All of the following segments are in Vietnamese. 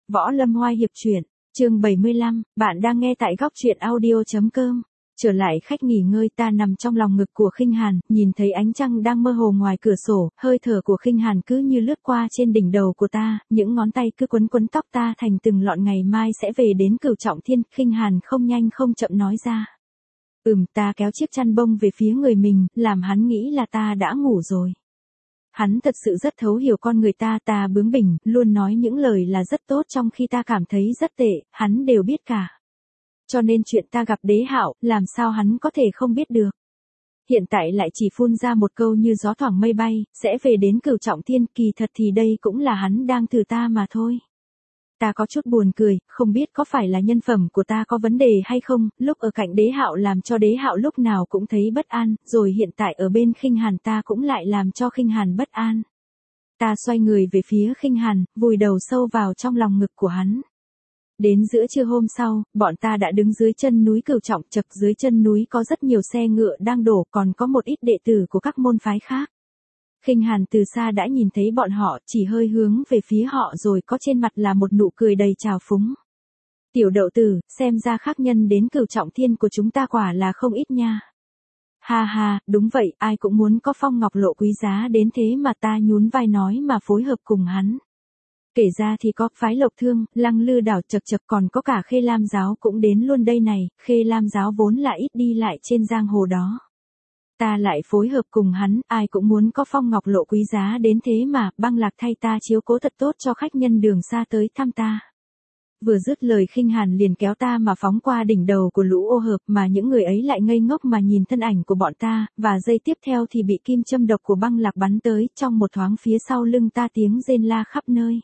Võ Lâm Hoa Hiệp truyện, chương 75, bạn đang nghe tại góc truyện audio.com. Trở lại khách nghỉ ngơi, ta nằm trong lòng ngực của Khinh Hàn, nhìn thấy ánh trăng đang mơ hồ ngoài cửa sổ, hơi thở của Khinh Hàn cứ như lướt qua trên đỉnh đầu của ta, những ngón tay cứ quấn quấn tóc ta thành từng lọn. Ngày mai sẽ về đến Cửu Trọng Thiên, Khinh Hàn không nhanh không chậm nói ra. Ta kéo chiếc chăn bông về phía người mình, làm hắn nghĩ là ta đã ngủ rồi. Hắn thật sự rất thấu hiểu con người ta, ta bướng bỉnh, luôn nói những lời là rất tốt trong khi ta cảm thấy rất tệ, hắn đều biết cả. Cho nên chuyện ta gặp Đế Hạo, làm sao hắn có thể không biết được. Hiện tại lại chỉ phun ra một câu như gió thoảng mây bay, sẽ về đến Cửu Trọng Thiên, kỳ thật thì đây cũng là hắn đang thử ta mà thôi. Ta có chút buồn cười, không biết có phải là nhân phẩm của ta có vấn đề hay không, lúc ở cạnh Đế Hạo làm cho Đế Hạo lúc nào cũng thấy bất an, rồi hiện tại ở bên Khinh Hàn ta cũng lại làm cho Khinh Hàn bất an. Ta xoay người về phía Khinh Hàn, vùi đầu sâu vào trong lòng ngực của hắn. Đến giữa trưa hôm sau, bọn ta đã đứng dưới chân núi Cửu Trọng, chật dưới chân núi có rất nhiều xe ngựa đang đổ, còn có một ít đệ tử của các môn phái khác. Khinh Hàn từ xa đã nhìn thấy bọn họ, chỉ hơi hướng về phía họ rồi có trên mặt là một nụ cười đầy trào phúng. Tiểu đậu tử, xem ra khách nhân đến Cửu Trọng Thiên của chúng ta quả là không ít nha. Ha ha, đúng vậy, ai cũng muốn có phong ngọc lộ quý giá đến thế mà, ta nhún vai nói mà phối hợp cùng hắn. Kể ra thì có phái Lộc Thương, Lăng Lư Đảo, chật còn có cả Khê Lam giáo cũng đến luôn đây này, Khê Lam giáo vốn là ít đi lại trên giang hồ đó. Ta lại phối hợp cùng hắn, ai cũng muốn có phong ngọc lộ quý giá đến thế mà, Băng Lạc thay ta chiếu cố thật tốt cho khách nhân đường xa tới thăm ta. Vừa dứt lời Khinh Hàn liền kéo ta mà phóng qua đỉnh đầu của lũ ô hợp, mà những người ấy lại ngây ngốc mà nhìn thân ảnh của bọn ta, và giây tiếp theo thì bị kim châm độc của Băng Lạc bắn tới, trong một thoáng phía sau lưng ta tiếng rên la khắp nơi.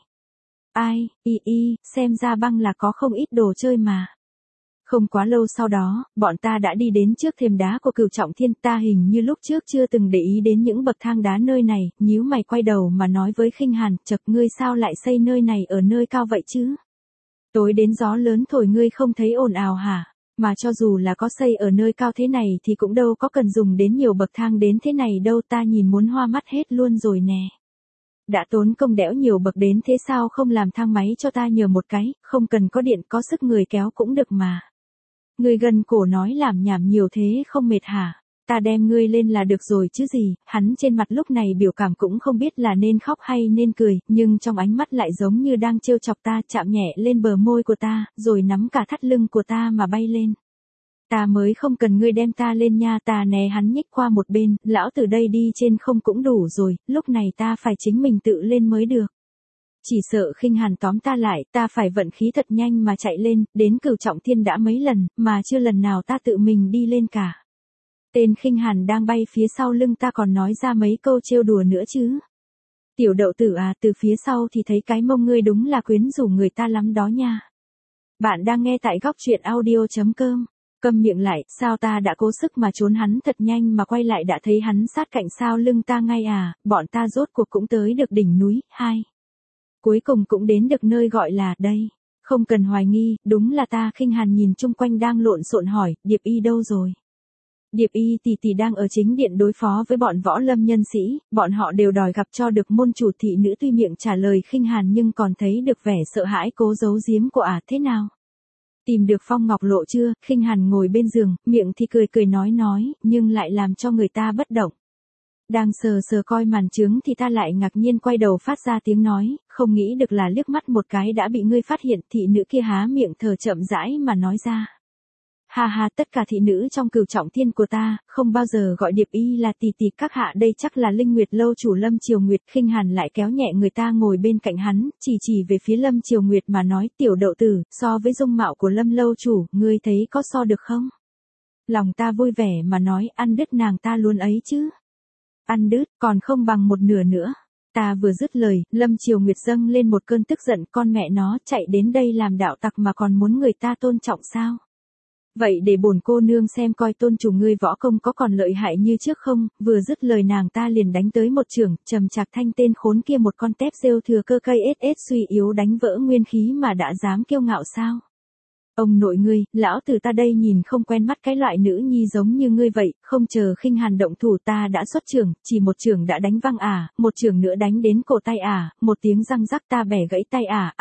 Ai, xem ra Băng Lạc có không ít đồ chơi mà. Không quá lâu sau đó, bọn ta đã đi đến trước thềm đá của Cửu Trọng Thiên, ta hình như lúc trước chưa từng để ý đến những bậc thang đá nơi này, nhíu mày quay đầu mà nói với Khinh Hàn, chật ngươi sao lại xây nơi này ở nơi cao vậy chứ? Tối đến gió lớn thổi ngươi không thấy ồn ào hả? Mà cho dù là có xây ở nơi cao thế này thì cũng đâu có cần dùng đến nhiều bậc thang đến thế này đâu, ta nhìn muốn hoa mắt hết luôn rồi nè. Đã tốn công đẽo nhiều bậc đến thế sao không làm thang máy cho ta nhờ một cái, không cần có điện có sức người kéo cũng được mà. Ngươi gần cổ nói làm nhảm nhiều thế không mệt hả? Ta đem ngươi lên là được rồi chứ gì. Hắn trên mặt lúc này biểu cảm cũng không biết là nên khóc hay nên cười, nhưng trong ánh mắt lại giống như đang trêu chọc ta, chạm nhẹ lên bờ môi của ta, rồi nắm cả thắt lưng của ta mà bay lên. Ta mới không cần ngươi đem ta lên nha, ta né hắn nhích qua một bên, lão từ đây đi trên không cũng đủ rồi, lúc này ta phải chính mình tự lên mới được. Chỉ sợ Khinh Hàn tóm ta lại, ta phải vận khí thật nhanh mà chạy lên, đến Cửu Trọng Thiên đã mấy lần, mà chưa lần nào ta tự mình đi lên cả. Tên Khinh Hàn đang bay phía sau lưng ta còn nói ra mấy câu trêu đùa nữa chứ. Tiểu đậu tử à, từ phía sau thì thấy cái mông ngươi đúng là quyến rũ người ta lắm đó nha. Bạn đang nghe tại góc truyện audio.com. Câm miệng lại, sao ta đã cố sức mà trốn hắn thật nhanh mà quay lại đã thấy hắn sát cạnh sau lưng ta ngay à, bọn ta rốt cuộc cũng tới được đỉnh núi, cuối cùng cũng đến được nơi gọi là đây. Không cần hoài nghi, đúng là ta. Khinh Hàn nhìn chung quanh đang lộn xộn hỏi, Điệp Y đâu rồi? Điệp Y tỷ đang ở chính điện đối phó với bọn võ lâm nhân sĩ, bọn họ đều đòi gặp cho được môn chủ thị nữ. Tuy miệng trả lời Khinh Hàn nhưng còn thấy được vẻ sợ hãi cố giấu giếm của thế nào? Tìm được phong ngọc lộ chưa? Khinh Hàn ngồi bên giường, miệng thì cười nói, nhưng lại làm cho người ta bất động. Đang sờ coi màn trướng thì ta lại ngạc nhiên quay đầu phát ra tiếng nói, không nghĩ được là liếc mắt một cái đã bị ngươi phát hiện. Thị nữ kia há miệng thở chậm rãi mà nói ra. Ha, tất cả thị nữ trong Cửu Trọng Thiên của ta, không bao giờ gọi Điệp Y là tỷ, các hạ đây chắc là Linh Nguyệt lâu chủ Lâm Triều Nguyệt. Khinh Hàn lại kéo nhẹ người ta ngồi bên cạnh hắn, chỉ về phía Lâm Triều Nguyệt mà nói, tiểu đậu tử, so với dung mạo của Lâm lâu chủ, ngươi thấy có so được không? Lòng ta vui vẻ mà nói, ăn đứt nàng ta luôn ấy chứ. Ăn đứt, còn không bằng một nửa nữa. Ta vừa dứt lời, Lâm Triều Nguyệt dâng lên một cơn tức giận, con mẹ nó, chạy đến đây làm đạo tặc mà còn muốn người ta tôn trọng sao? Vậy để bổn cô nương xem coi tôn chủ ngươi võ công có còn lợi hại như trước không? Vừa dứt lời nàng ta liền đánh tới một chưởng, trầm chạc thanh tên khốn kia một con tép rêu thừa cơ cây suy yếu đánh vỡ nguyên khí mà đã dám kiêu ngạo sao? Ông nội ngươi, lão tử ta đây nhìn không quen mắt cái loại nữ nhi giống như ngươi vậy, không chờ Khinh Hàn động thủ ta đã xuất chưởng, chỉ một chưởng đã đánh văng một chưởng nữa đánh đến cổ tay một tiếng răng rắc ta bẻ gãy tay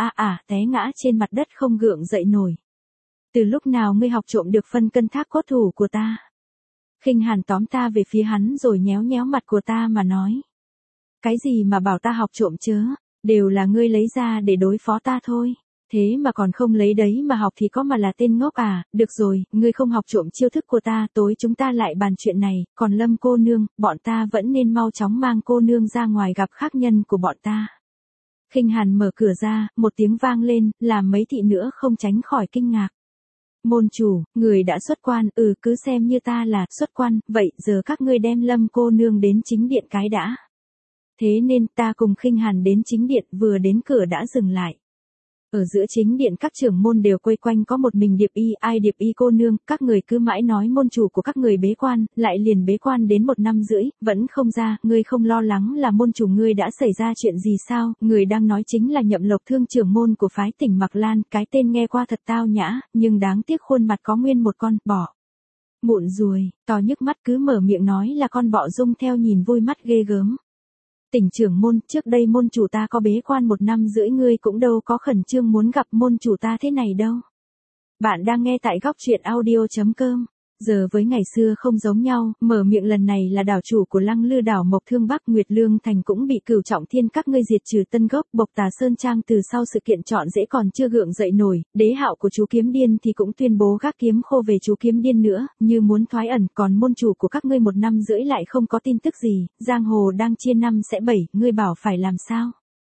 té ngã trên mặt đất không gượng dậy nổi. Từ lúc nào ngươi học trộm được phân cân thác cốt thủ của ta? Khinh Hàn tóm ta về phía hắn rồi nhéo nhéo mặt của ta mà nói. Cái gì mà bảo ta học trộm chớ, đều là ngươi lấy ra để đối phó ta thôi. Thế mà còn không lấy đấy mà học thì có mà là tên ngốc được rồi, ngươi không học trộm chiêu thức của ta, tối chúng ta lại bàn chuyện này, còn Lâm cô nương, bọn ta vẫn nên mau chóng mang cô nương ra ngoài gặp khác nhân của bọn ta. Khinh Hàn mở cửa ra, một tiếng vang lên, làm mấy thị nữa không tránh khỏi kinh ngạc. Môn chủ, người đã xuất quan, cứ xem như ta là xuất quan, vậy giờ các ngươi đem Lâm cô nương đến chính điện cái đã. Thế nên ta cùng Khinh Hàn đến chính điện, vừa đến cửa đã dừng lại. Ở giữa chính điện các trưởng môn đều quây quanh có một mình Điệp Y, ai Điệp Y cô nương, các người cứ mãi nói môn chủ của các người bế quan, lại liền bế quan đến 1 năm rưỡi, vẫn không ra, ngươi không lo lắng là môn chủ ngươi đã xảy ra chuyện gì sao, người đang nói chính là Nhậm Lộc Thương trưởng môn của phái Tỉnh Mạc Lan, cái tên nghe qua thật tao nhã, nhưng đáng tiếc khuôn mặt có nguyên một con bọ. Mụn ruồi, to nhức mắt cứ mở miệng nói là con bọ Dung theo nhìn vui mắt ghê gớm. Tỉnh trưởng môn, trước đây môn chủ ta có bế quan 1 năm rưỡi ngươi cũng đâu có khẩn trương muốn gặp môn chủ ta thế này đâu. Bạn đang nghe tại góc truyện audio.com. Giờ với ngày xưa không giống nhau, mở miệng lần này là đảo chủ của Lăng Lư đảo Mộc Thương Bắc Nguyệt Lương Thành cũng bị Cửu Trọng Thiên các ngươi diệt trừ tân gốc, Bộc Tà Sơn Trang từ sau sự kiện chọn dễ còn chưa gượng dậy nổi, Đế Hạo của chú Kiếm Điên thì cũng tuyên bố gác kiếm khô về chú Kiếm Điên nữa, như muốn thoái ẩn, còn môn chủ của các ngươi 1 năm rưỡi lại không có tin tức gì, giang hồ đang chia 5 sẽ 7, ngươi bảo phải làm sao?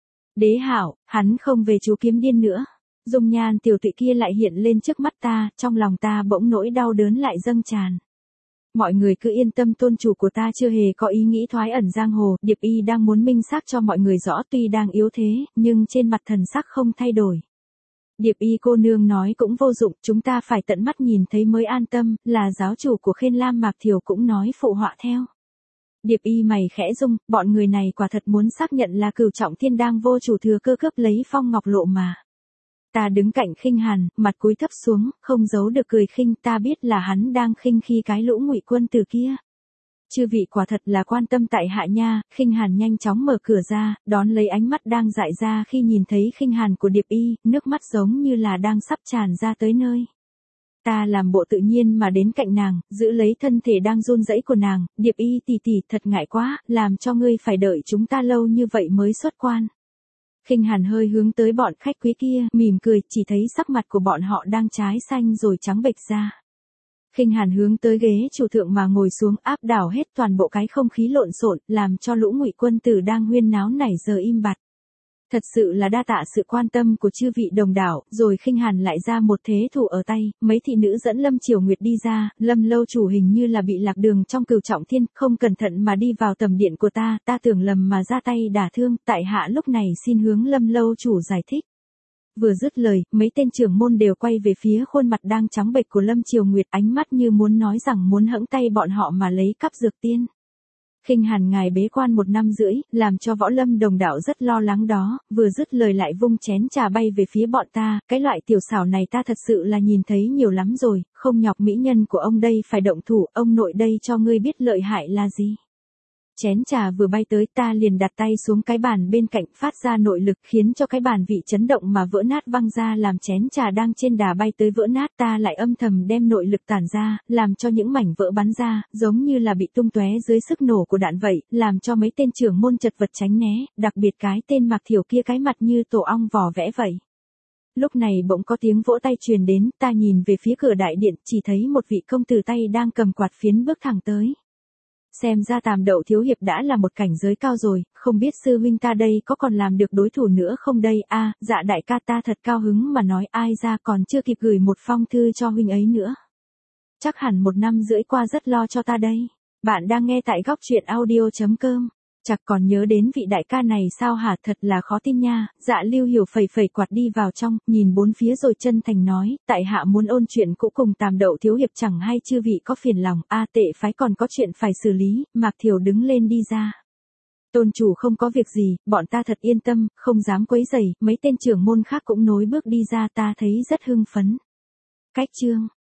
Đế Hạo, hắn không về chú Kiếm Điên nữa. Dung nhan tiểu tụy kia lại hiện lên trước mắt ta, trong lòng ta bỗng nỗi đau đớn lại dâng tràn. Mọi người cứ yên tâm, tôn chủ của ta chưa hề có ý nghĩ thoái ẩn giang hồ, Điệp Y đang muốn minh xác cho mọi người rõ tuy đang yếu thế, nhưng trên mặt thần sắc không thay đổi. Điệp Y cô nương nói cũng vô dụng, chúng ta phải tận mắt nhìn thấy mới an tâm, là giáo chủ của Khên Lam Mạc Thiều cũng nói phụ họa theo. Điệp Y mày khẽ rung, bọn người này quả thật muốn xác nhận là Cửu Trọng Thiên đang vô chủ thừa cơ cướp lấy Phong Ngọc Lộ mà. Ta đứng cạnh Khinh Hàn, mặt cúi thấp xuống, không giấu được cười khinh, ta biết là hắn đang khinh khi cái lũ Ngụy quân tử kia. Chư vị quả thật là quan tâm tại hạ nha. Khinh Hàn nhanh chóng mở cửa ra, đón lấy ánh mắt đang dại ra khi nhìn thấy Khinh Hàn của Điệp Y, nước mắt giống như là đang sắp tràn ra tới nơi. Ta làm bộ tự nhiên mà đến cạnh nàng, giữ lấy thân thể đang run rẩy của nàng, Điệp Y tỷ tỷ thật ngại quá, làm cho ngươi phải đợi chúng ta lâu như vậy mới xuất quan. Khinh Hàn hơi hướng tới bọn khách quý kia, mỉm cười, chỉ thấy sắc mặt của bọn họ đang trái xanh rồi trắng bệch ra. Khinh Hàn hướng tới ghế chủ thượng mà ngồi xuống, áp đảo hết toàn bộ cái không khí lộn xộn, làm cho lũ Ngụy quân tử đang huyên náo nảy giờ im bặt. Thật sự là đa tạ sự quan tâm của chư vị đồng đảo, rồi Khinh Hàn lại ra một thế thủ ở tay, mấy thị nữ dẫn Lâm Triều Nguyệt đi ra, Lâm lâu chủ hình như là bị lạc đường trong Cửu Trọng Thiên, không cẩn thận mà đi vào tầm điện của ta tưởng lầm mà ra tay đả thương, tại hạ lúc này xin hướng Lâm lâu chủ giải thích. Vừa dứt lời, mấy tên trưởng môn đều quay về phía khuôn mặt đang trắng bệch của Lâm Triều Nguyệt, ánh mắt như muốn nói rằng muốn hẫng tay bọn họ mà lấy cắp dược tiên. Khinh Hàn ngài bế quan 1 năm rưỡi, làm cho võ lâm đồng đạo rất lo lắng đó, vừa dứt lời lại vung chén trà bay về phía bọn ta, cái loại tiểu xảo này ta thật sự là nhìn thấy nhiều lắm rồi, không nhọc mỹ nhân của ông đây phải động thủ, ông nội đây cho ngươi biết lợi hại là gì. Chén trà vừa bay tới ta liền đặt tay xuống cái bàn bên cạnh phát ra nội lực khiến cho cái bàn vị chấn động mà vỡ nát văng ra làm chén trà đang trên đà bay tới vỡ nát ta lại âm thầm đem nội lực tản ra, làm cho những mảnh vỡ bắn ra, giống như là bị tung tóe dưới sức nổ của đạn vậy, làm cho mấy tên trưởng môn chật vật tránh né, đặc biệt cái tên Mạc Thiểu kia cái mặt như tổ ong vò vẽ vậy. Lúc này bỗng có tiếng vỗ tay truyền đến, ta nhìn về phía cửa đại điện, chỉ thấy một vị công tử tay đang cầm quạt phiến bước thẳng tới. Xem ra Tàm Đậu thiếu hiệp đã là một cảnh giới cao rồi, không biết sư huynh ta đây có còn làm được đối thủ nữa không đây. Dạ đại ca, ta thật cao hứng mà nói, ai ra còn chưa kịp gửi một phong thư cho huynh ấy nữa. Chắc hẳn 1 năm rưỡi qua rất lo cho ta đây. Bạn đang nghe tại góc truyện audio.com. Chắc còn nhớ đến vị đại ca này sao hả, thật là khó tin nha. Dạ Lưu Hiểu phẩy phẩy quạt đi vào trong, nhìn bốn phía rồi chân thành nói, tại hạ muốn ôn chuyện cũ cùng Tàm Đậu thiếu hiệp, chẳng hay chư vị có phiền lòng. Tệ phái còn có chuyện phải xử lý. Mạc Thiểu đứng lên đi ra. Tôn chủ không có việc gì, bọn ta thật yên tâm, không dám quấy rầy. Mấy tên trưởng môn khác cũng nối bước đi ra, ta thấy rất hưng phấn. Cách chương